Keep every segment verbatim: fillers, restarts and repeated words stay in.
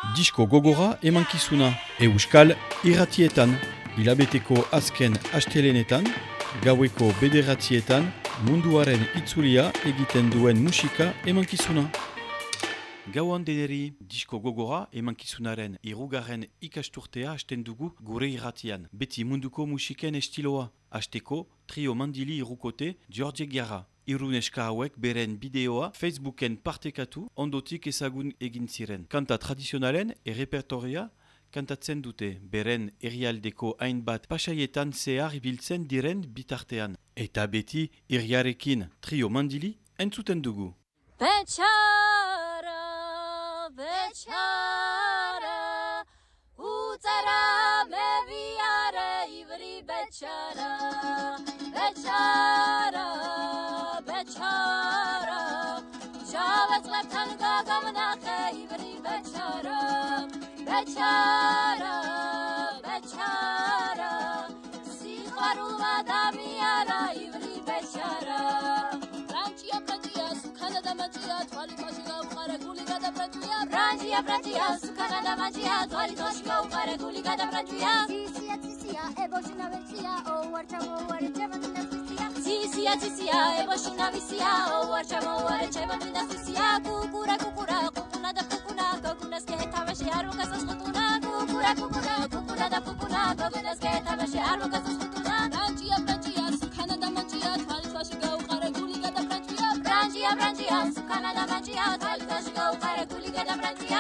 Disko gogora emankizuna Euskal irratietan, hilabeteko azken astelenetan, gaueko bederatzietan, munduaren itzulia egiten duen musika emankizuna. Gauan deneri, disko gogora emankizunaren irugarren ikasturtea hasten dugu gure irratian. Beti munduko musiken estiloa. Hasteko, trio mandili irukote George Giara. Iruneska hauek beren bideoa Facebooken partekatu ondotik ezagun egin ziren. Kanta tradizionalen errepertoria kantatzen dute, beren herrialdeko hainbat pasaietan zehar ibiltzen diren bitartean. Eta beti herriarekin trio mandili entzuten dugu. Beçara, beçara, uțara meviare ivri beçara, beçara, beçara, şavet leptan gagamnache ivri beçara, beçara, beçara, sihvaru madamiara ivri beçara. Branchia branchia sukhana da manchia twali toshiga ukare guliga da branchia branchia branchia sukhana da manchia twali toshiga ukare guliga da branchia tisia tisia eboshina verchia o warcha mo warcha mina tisia tisia tisia eboshina visia o warcha mo warcha mina tisia kukura kukura kukuna da kukuna kukuna ske tavashi arvo kasas kutuna kukura kukura kukuna da kukuna kukuna ske tavashi arvo kasas kutuna branchia branchia sukhana da manchia twali toshiga ukare guliga da Branchia, branchia, sukhana da manchia, twali toshiga ukare guliga da branchia.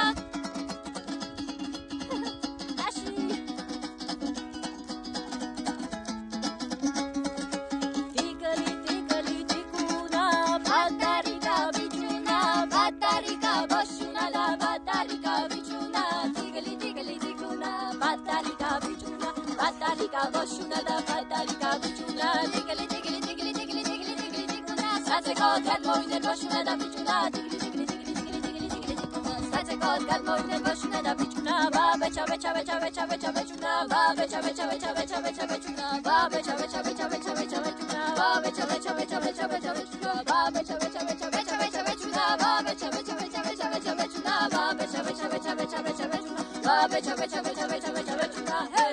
Tikali, tikali, tikuna, batarika, bichuna, batarika, boshuna, la batarika, bichuna. Tikali, tikali, tikuna, batarika, bichuna, batarika, boshuna, la batarika, bichuna. Tikali, tikali, tikali, tikali, tikali, tikali, tikuna. That's a call, that moine, boshuna, da bichuna. Tikali, tikali, tikali, tikali, tikali, tikali, tikuna. That's a call, that moine, boshuna, da bichuna. Ba, becha, becha, becha, becha, becha, bechuna. Ba, becha, becha, becha, becha, becha, bechuna. Ba, becha, becha, becha, becha, becha, bechuna. Ba, becha, becha, becha, becha, becha, bechuna. Ba, becha, becha, becha, becha, becha, bechuna. Ba, becha, becha, becha, becha, becha, bechuna. Ba, becha, becha, becha, becha, becha, bechuna. Ba, becha, becha, becha, becha, becha, bechuna. Hey.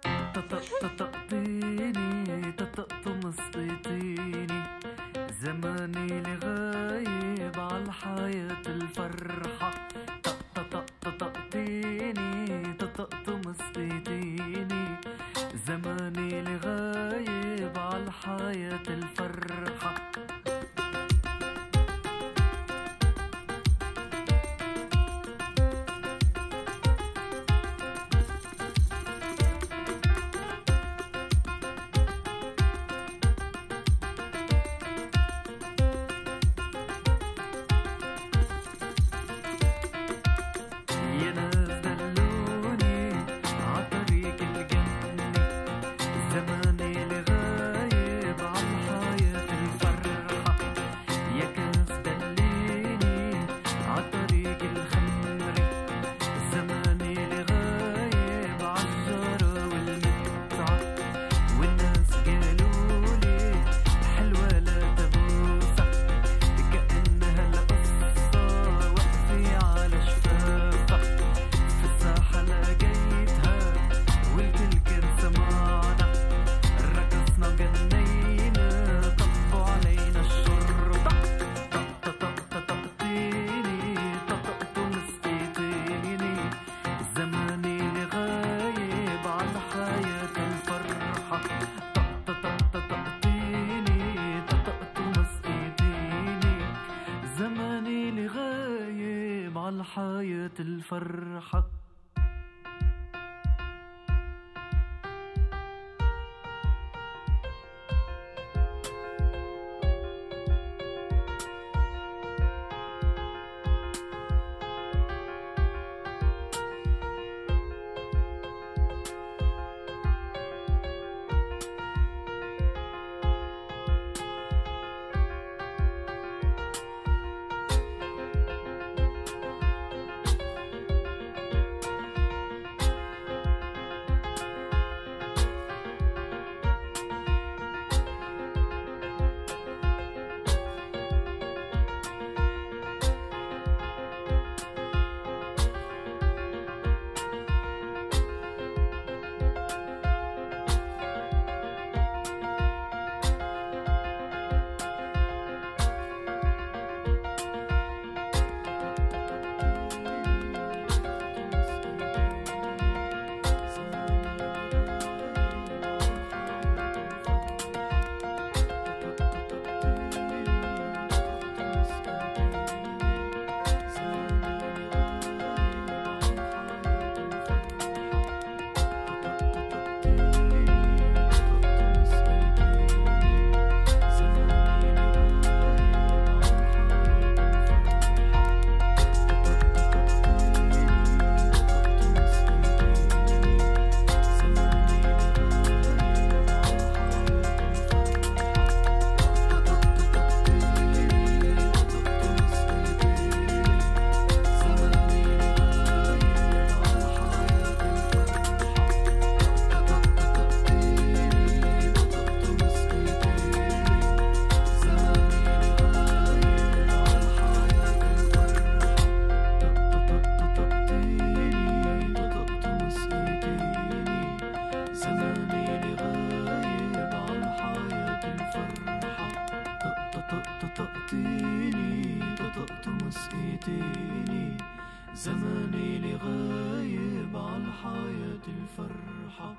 تطقطقتيني تطقطمسطيتيني زماني لغايب عالحياة الفرحة تطقطقتيني تطقطمسطيتيني زماني لغايب عالحياة الفرحة الفرحة زماني لغايب عالحياة الفرحة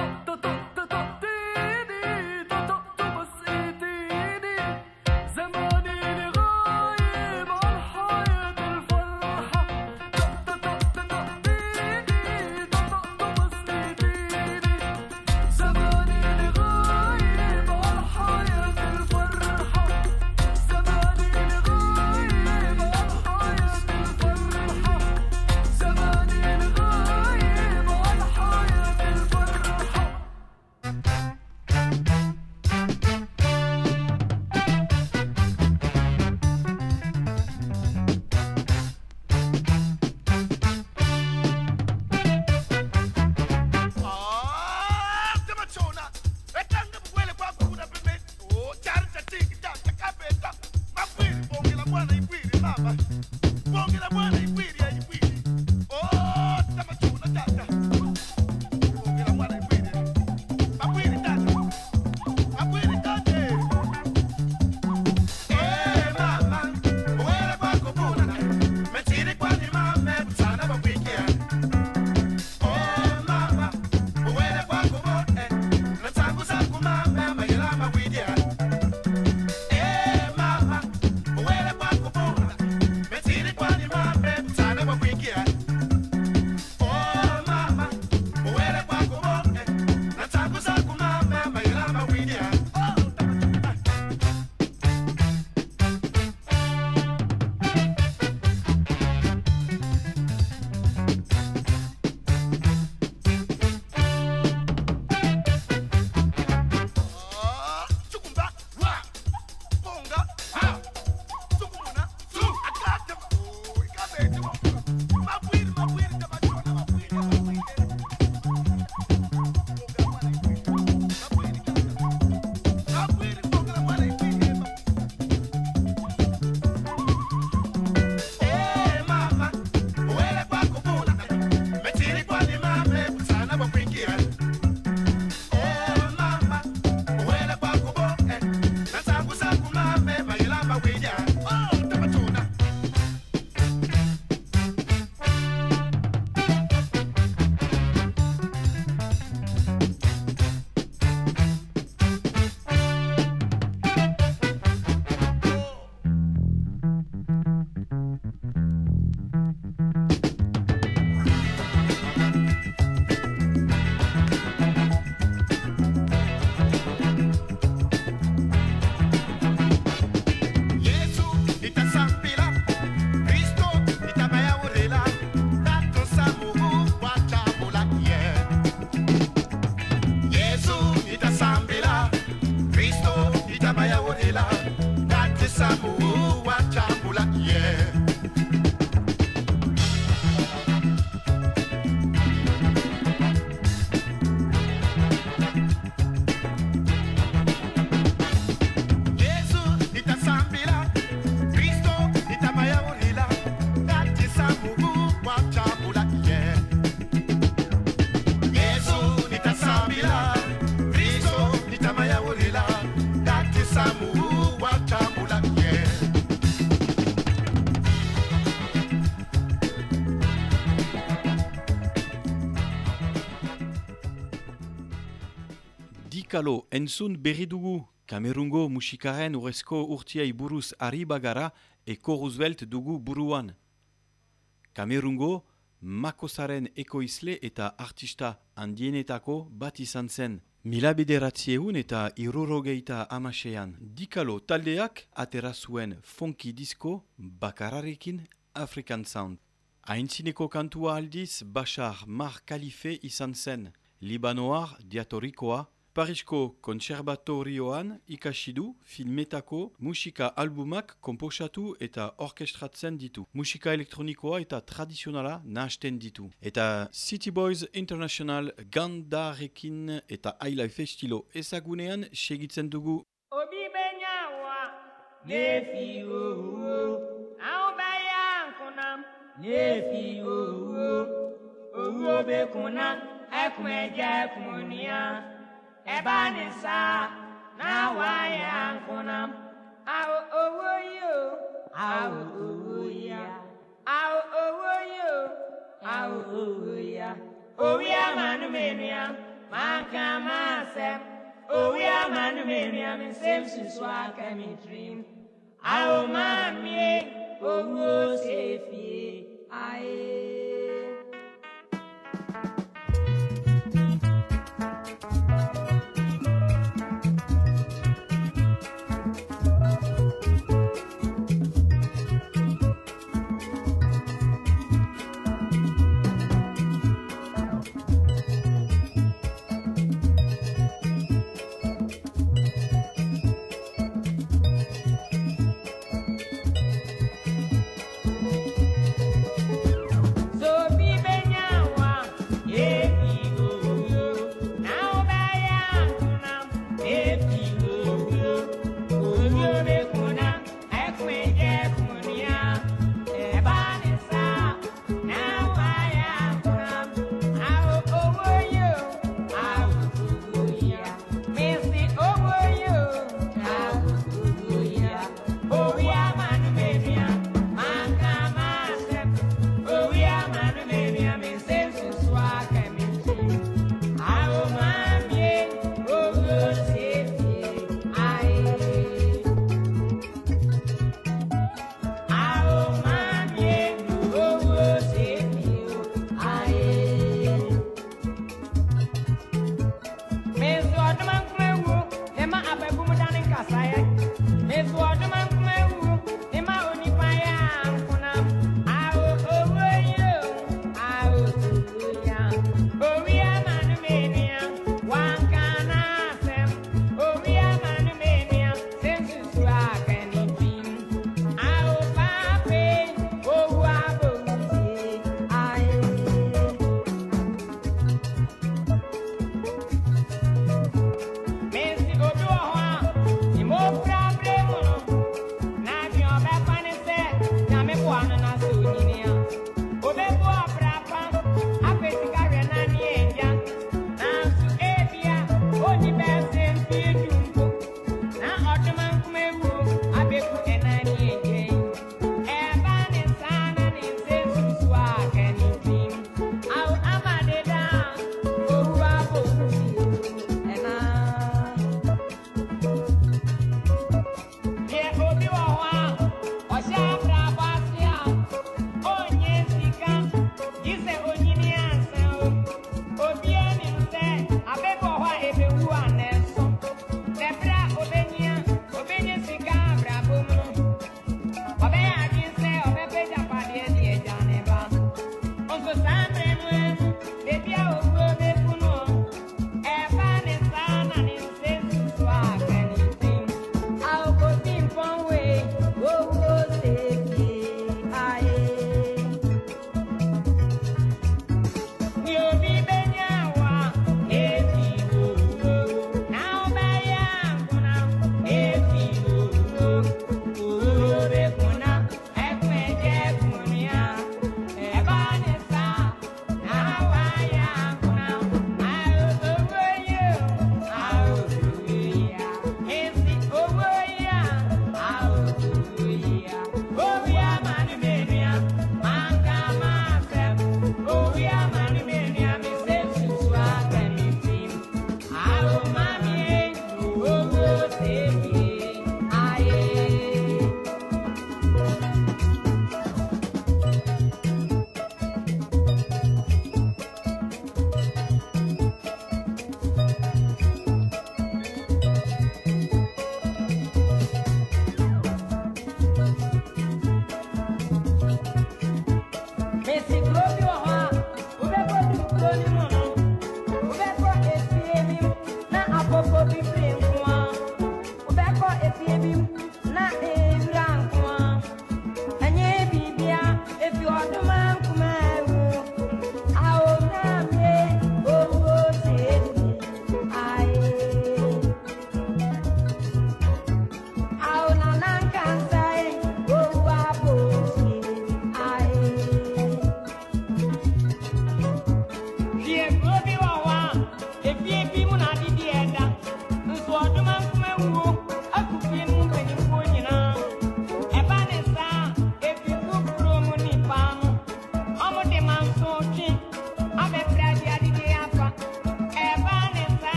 Dikalo entzun berri dugu, Kamerungo musikaren urrezko urtiei buruz ari bagara eko Roosevelt dugu buruan. Kamerungo makosaren ekoizle eta artista handienetako bat izan zen. Mila bederatziehun eta hirurogeita hamasean. Dikalo taldeak atera zuen funky disco bakarrarekin African Sound. Aintzineko kantua aldiz Bashar Mar Khalife izan zen. Libanoar diatorikoa, Parisko kontserbatorioan ikasi du filmetako musika albumak konposatu eta orkestratzen ditu. Musika elektronikoa eta tradizionala nahasten ditu. Eta City Boys International gandarekin eta highlife estilo ezagunean segitzen dugu. Obi benyawa nefi owo au bayan kunam nefi owo owo be kunam ekmeje kunia Ebanisa na waya kunam au owo yo au owo ya au owo yo oh yeah. Oh yeah, manu menia, manka masem. Oh yeah, manu menia, me same suswa kami dream. Ao mami, oh sefi, aye.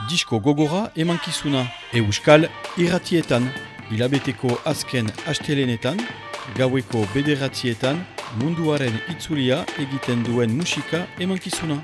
disko gogora emankizuna Euskal irratietan, hilabeteko azken astelenetan, gaueko bederatzietan, munduaren itzulia egiten duen musika emankizuna.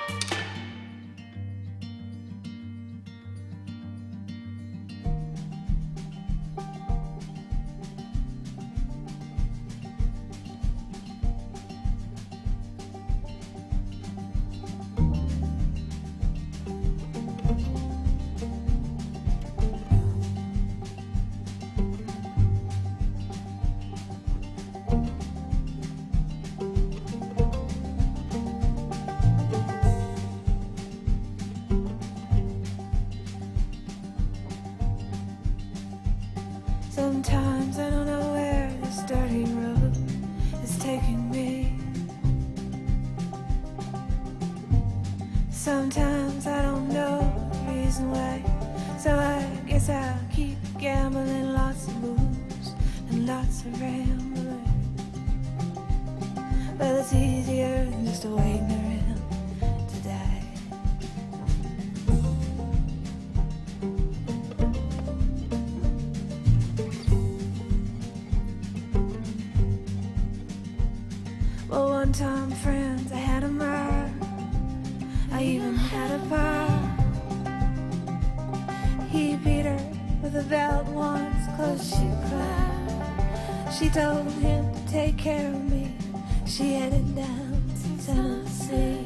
Sometimes I don't know where this dirty road is taking me. Sometimes I don't know the reason why, so I guess I'll keep gambling, lots of moves and lots of rambling. Well, it's easier than just waiting around to die. Well, one time, friends, I had a mirror, I even had a bar. He beat her with a belt once, close she cried. She told him to take care of me. She headed down to Tennessee.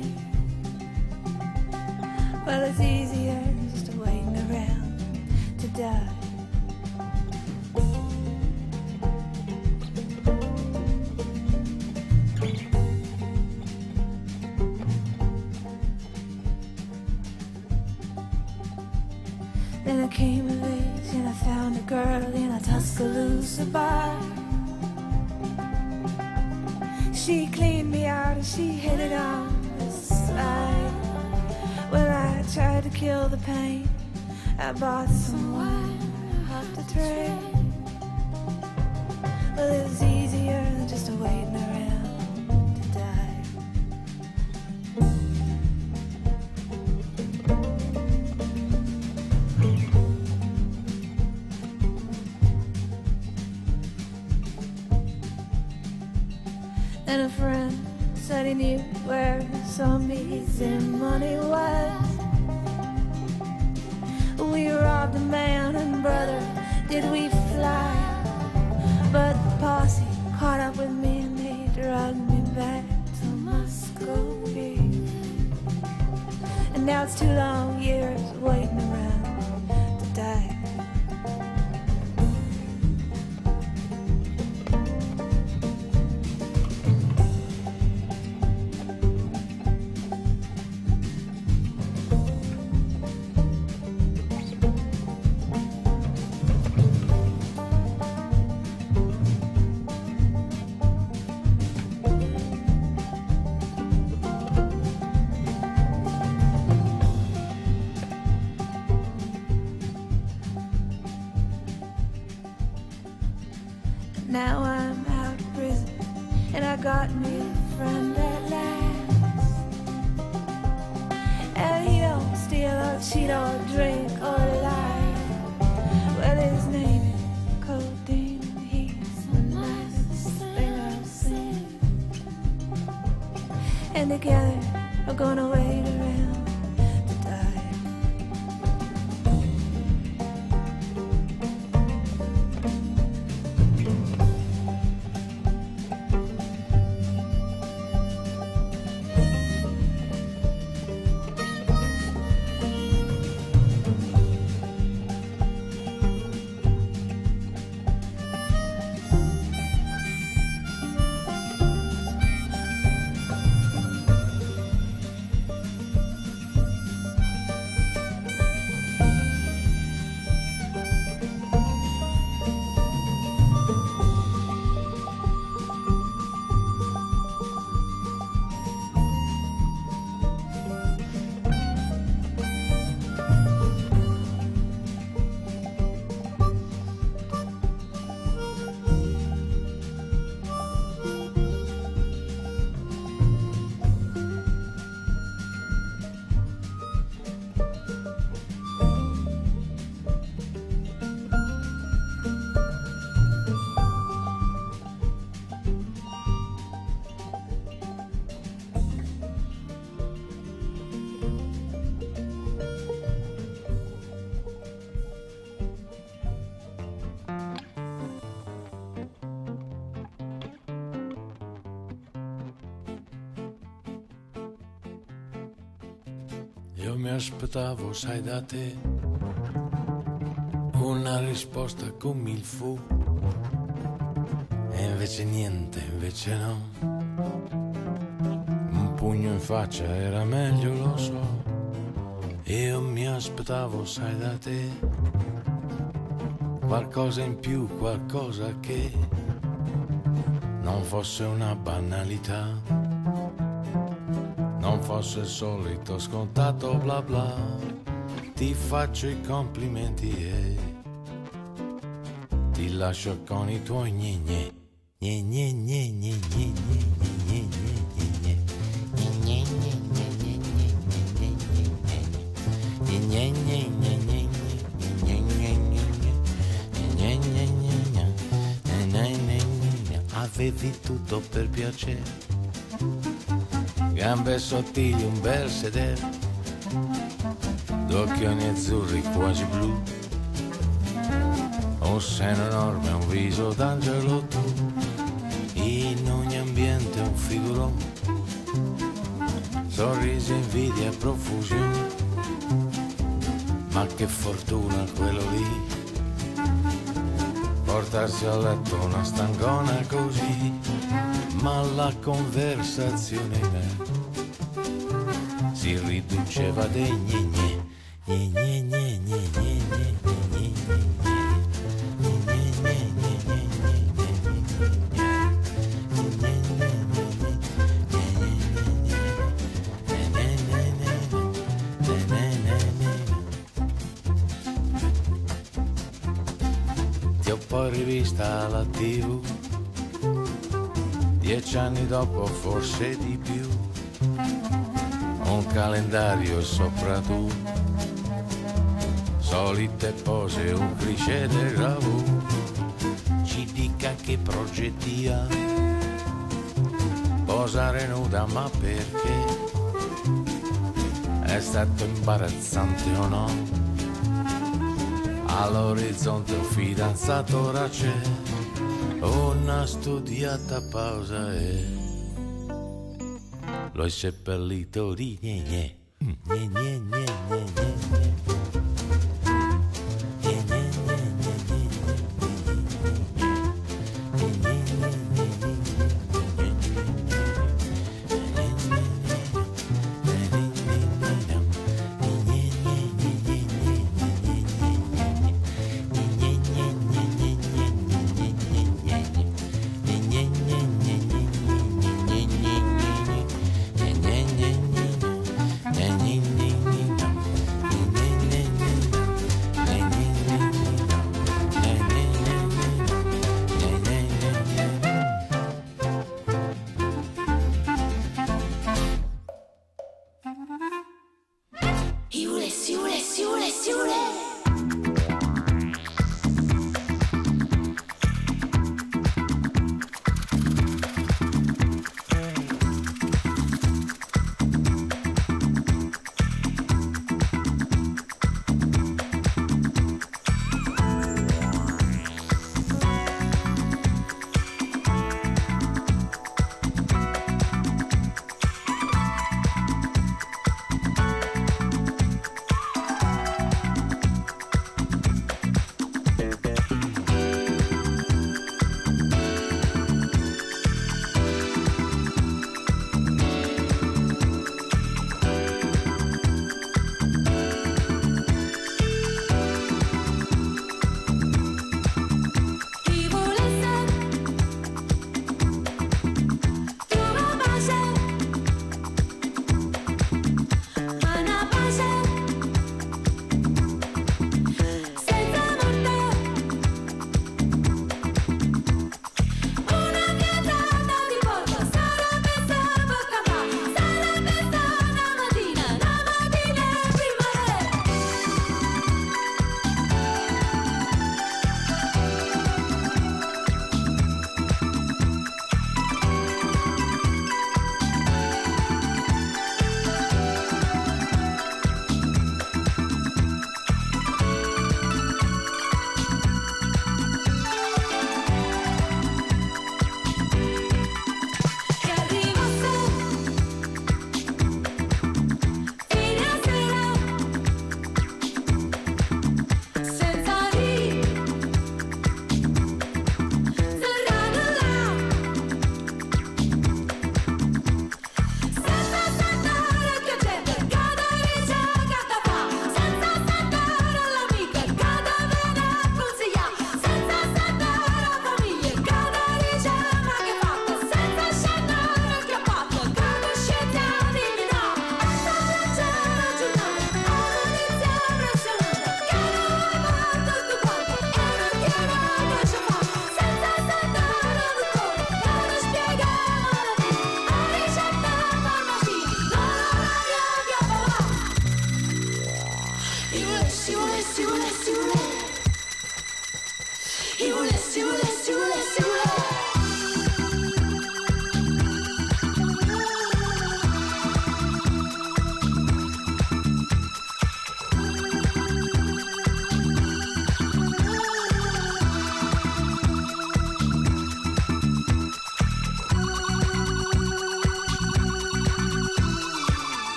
Well, it's easier than just waiting around to die. Then I came of age and I found a girl in a Tuscaloosa bar. She cleaned me out and she hit it on the side. Well, I tried to kill the pain. I bought some wine off the train. Well, it was easier than just waiting around to die. And a friend said he knew where some easy money was. We robbed a man and brother, did we fly? But the posse caught up with me and they dragged me back to Muscovy. And now it's two long years waiting around to die. Now I'm out of prison and I got me a friend at last. And he don't steal or cheat or drink or lie. Well, his name is Codeine and he's the nicest thing I've seen. And together we're gonna wait around to die. Io mi aspettavo, sai, da te una risposta come il fu, e invece niente, invece no. Un pugno in faccia era meglio, lo so. Io mi aspettavo, sai, da te qualcosa in più, qualcosa che non fosse una banalità, non fosse il solito scontato bla bla. Ti faccio i complimenti e ti lascio con i tuoi gne gne gne gne gne gne gne gne gne. Avevi tutto per piacere, gambe sottili, un bel sedere, due occhioni azzurri quasi blu, un seno enorme, un viso d'angelo tu, in ogni ambiente un figurone, sorrisi, invidia e profusione, ma che fortuna quello lì, portarsi a letto una stangona così, ma la conversazione in me si riduceva dei gne gne gne gne gne gne gne gne Ti ho poi rivista alla tivù, dieci anni dopo, forse di più, un calendario sopra tu, solite pose, un cliché del gravù, ci dica che progetti ha, posare nuda, ma perché? È stato imbarazzante o no? All'orizzonte un fidanzato, ora c'è una studiata pausa e lo hai seppellito di gne gne gne gne gne gne gne.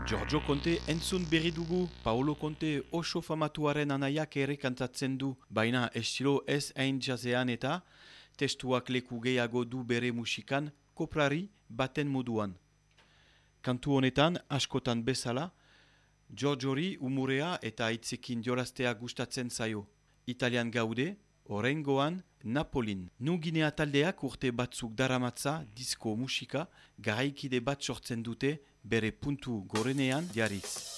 Giorgio Conte entzun berri dugu, Paolo Conte oso famatuaren anaiak ere kantatzen du, baina estilo ez hain jazzean eta testuak leku gehiago du bere musikan koprari baten moduan. Kantu honetan, askotan bezala, Giorgiori umurea eta hitzekin joraztea gustatzen zaio. Italian gaude, Orengoan, Napolin. Nuginea taldeak urte batzuk daramatza disko musika garaikide bat sortzen dute bere puntu gorenean jariz.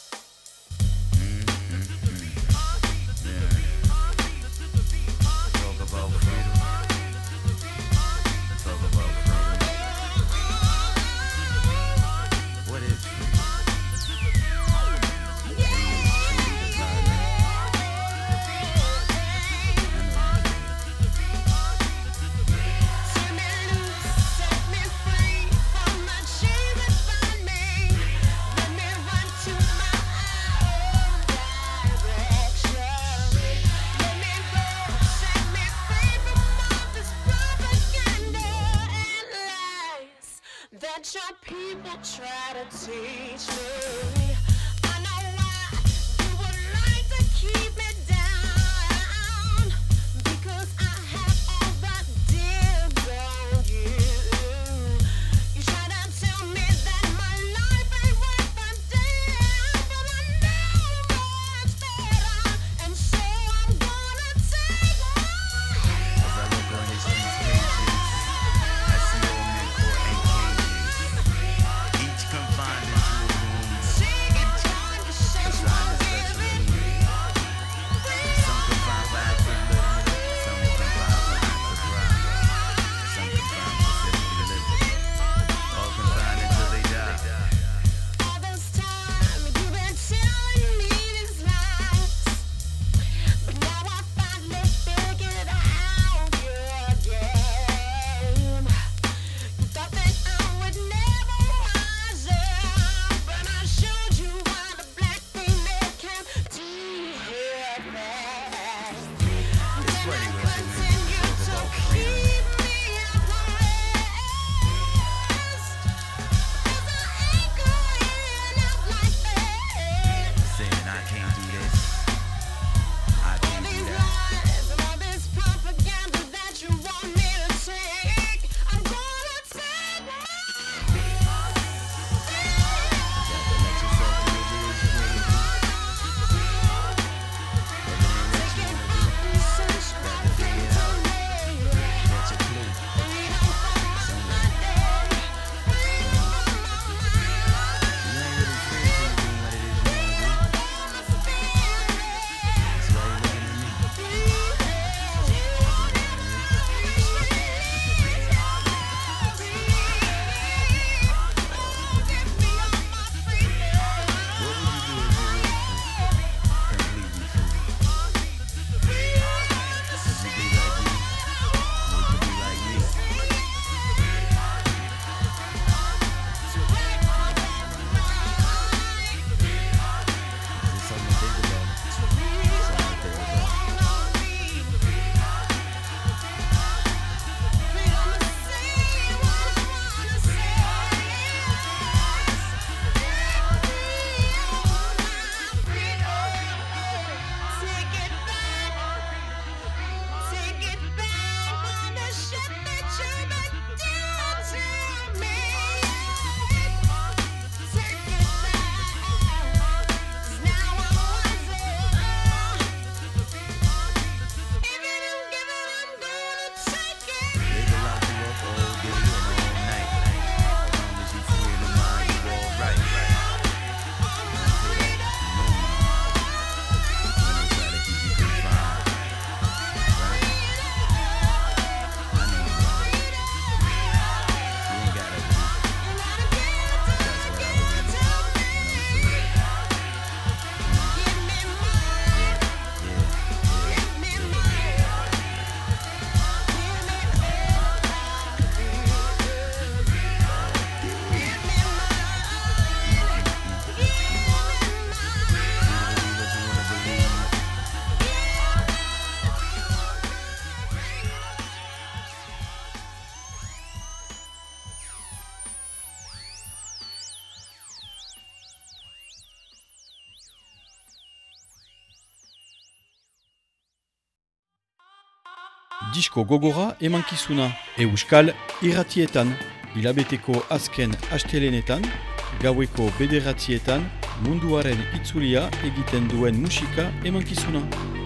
Your people try to teach me. I know why you would like to keep me down, because I have all the dibs on you. You try to tell me that my life ain't worth a damn, but I know much better, and so I'm gonna take my. As I look on these pages, I see old men caught in cages, each confined into a room Disko gogora emankizuna Euskal irratietan, hilabeteko azken astelenetan, gaueko bederatzietan, munduaren itzulia egiten duen musika emankizuna.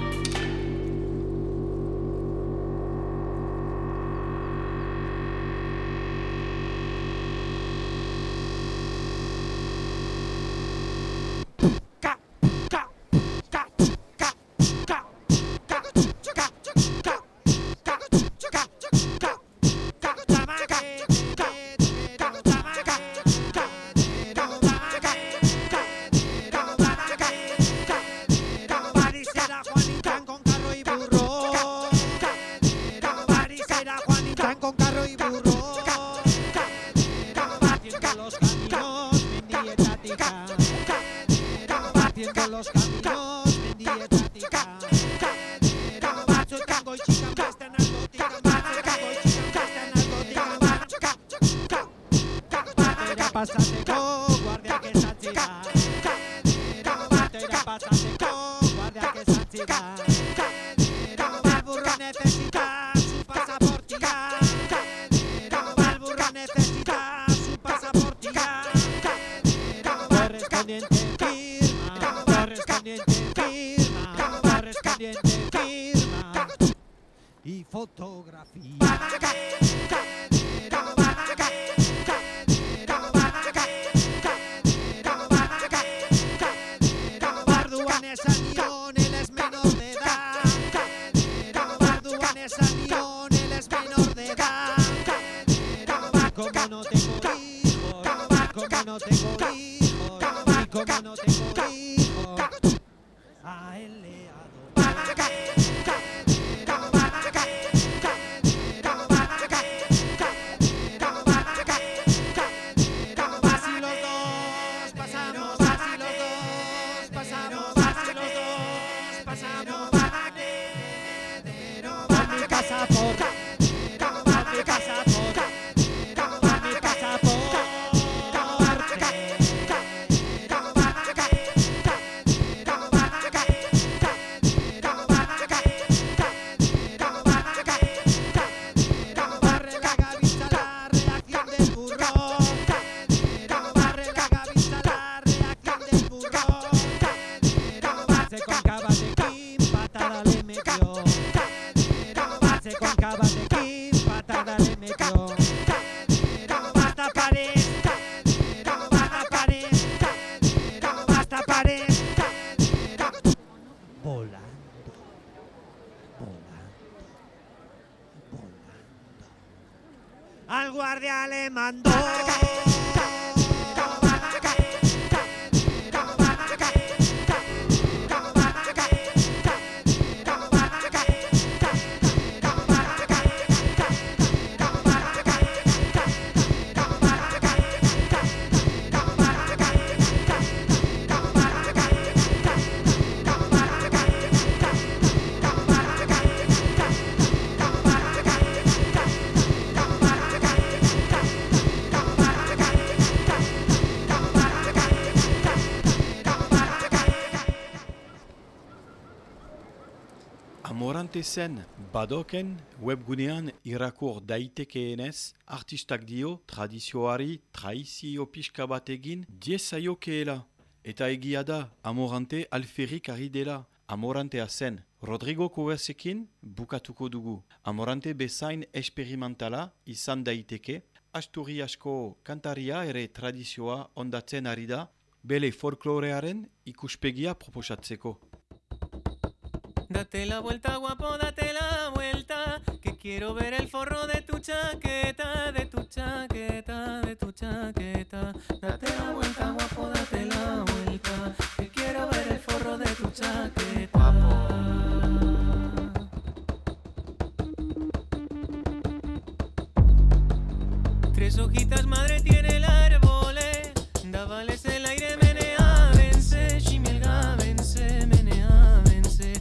Zen badoken webgunean irakur daitekeenez, artistak dio tradizioari traizio pixka bat egin diezaiokeela. Eta egia da, Amorante alferrik ari dela. Amorantea zen Rodrigo Kovacekin bukatuko dugu. Amorante bezain esperimentala izan daiteke, asturi asko kantaria ere tradizioa ondatzen ari da, bele folklorearen ikuspegia proposatzeko. Date la vuelta, guapo, date la vuelta, que quiero ver el forro de tu chaqueta, de tu chaqueta, de tu chaqueta. Date la vuelta, guapo, date la vuelta, que quiero ver el forro de tu chaqueta. Guapo. Tres hojitas, madre, tiene el árbol, eh. Dávales el aire, menea, vence, shimielga, vence, menea, vence.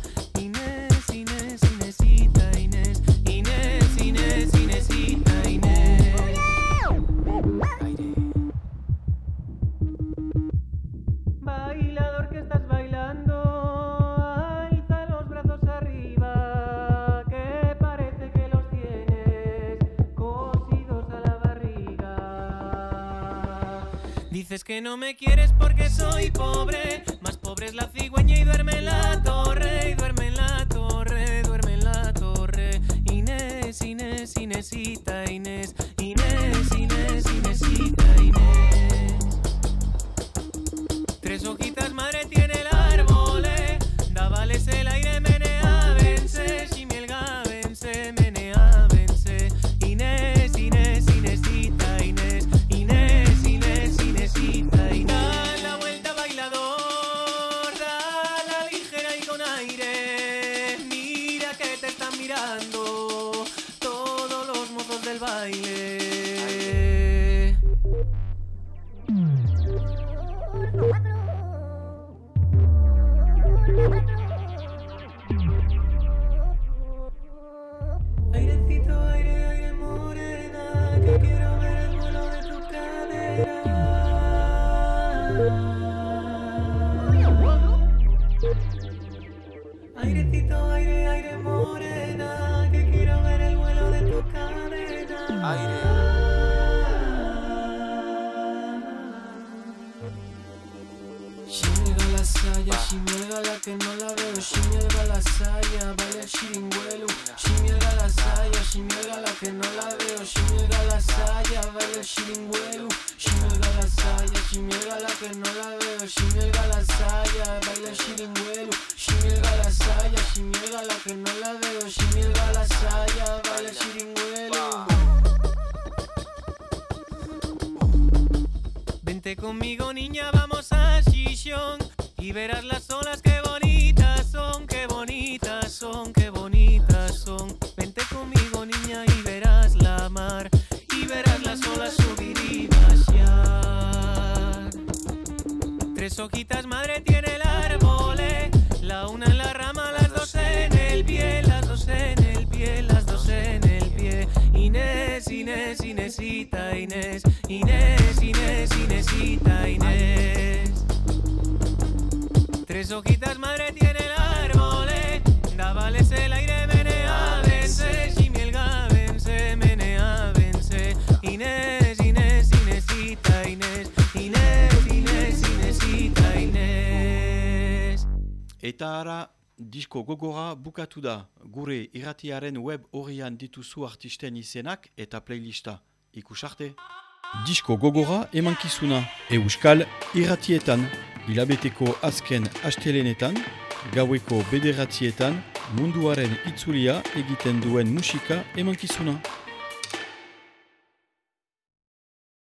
Dices que no me quieres porque soy pobre, más pobre es la cigüeña y duerme en la torre, y duerme en la torre, duerme en la torre. Inés, Inés, Inésita, Inés, Inés, Inés, Inésita, Inés. Tres hojitas madre tiene el árbol, eh. Dábales el aire, menea, vence, shimielga, vence, menea, vence. Inés, Inés, Inésita, Inés, Inés, Inés, Inésita, Inés. Da la vuelta bailador, da la ligera y con aire. Mira que te están mirando todos los mozos del baile. Airecito, aire, aire morena, que quiero ver el vuelo de tu cadera. Airecito, aire, aire morena, que quiero ver el vuelo de tu cadera. Aire. Shimielga la saya, shimielga la que no la veo, shimielga la saya, baila el chiringuelo. Shimielga la saya, shimielga la que no la veo, shimielga la saya, baila el chiringuelo. Shimielga la saya, shimielga la que no la veo, shimielga la saya, baila el chiringuelo. Shimielga la saya, shimielga la que no la veo, shimielga la saya, baila el chiringuelo. Vente conmigo niña, vamos a Shishon y verás las olas que bonitas son, qué bonitas son, qué bonitas son. Vente conmigo niña y verás la mar, y verás las olas subir y bajar. Tres hojitas madre tiene el árbol, eh. La una en la rama, las dos en el pie, las dos en el pie, las dos en el pie. Inés, Inés, Inésita, Inés, Inés, Inés, Inésita, Inés. Tres hojitas madre tiene el árbol, eh. Dábales el aire, menea, vence, shimielga, vence, menea, vence. Inés, Inés, Inésita, Inés, Inés, Inés, Inésita, Inés. Eta ara, disko gogora bukatu da. Gure irratiaren web horrian dituzu artisten izenak eta playlista. Ikus arte. Disko gogora emankizuna. Euskal irratietan. Hilabeteko azken astelenetan, gaueko bederatzietan, munduaren itzulia egiten duen musika emankizuna.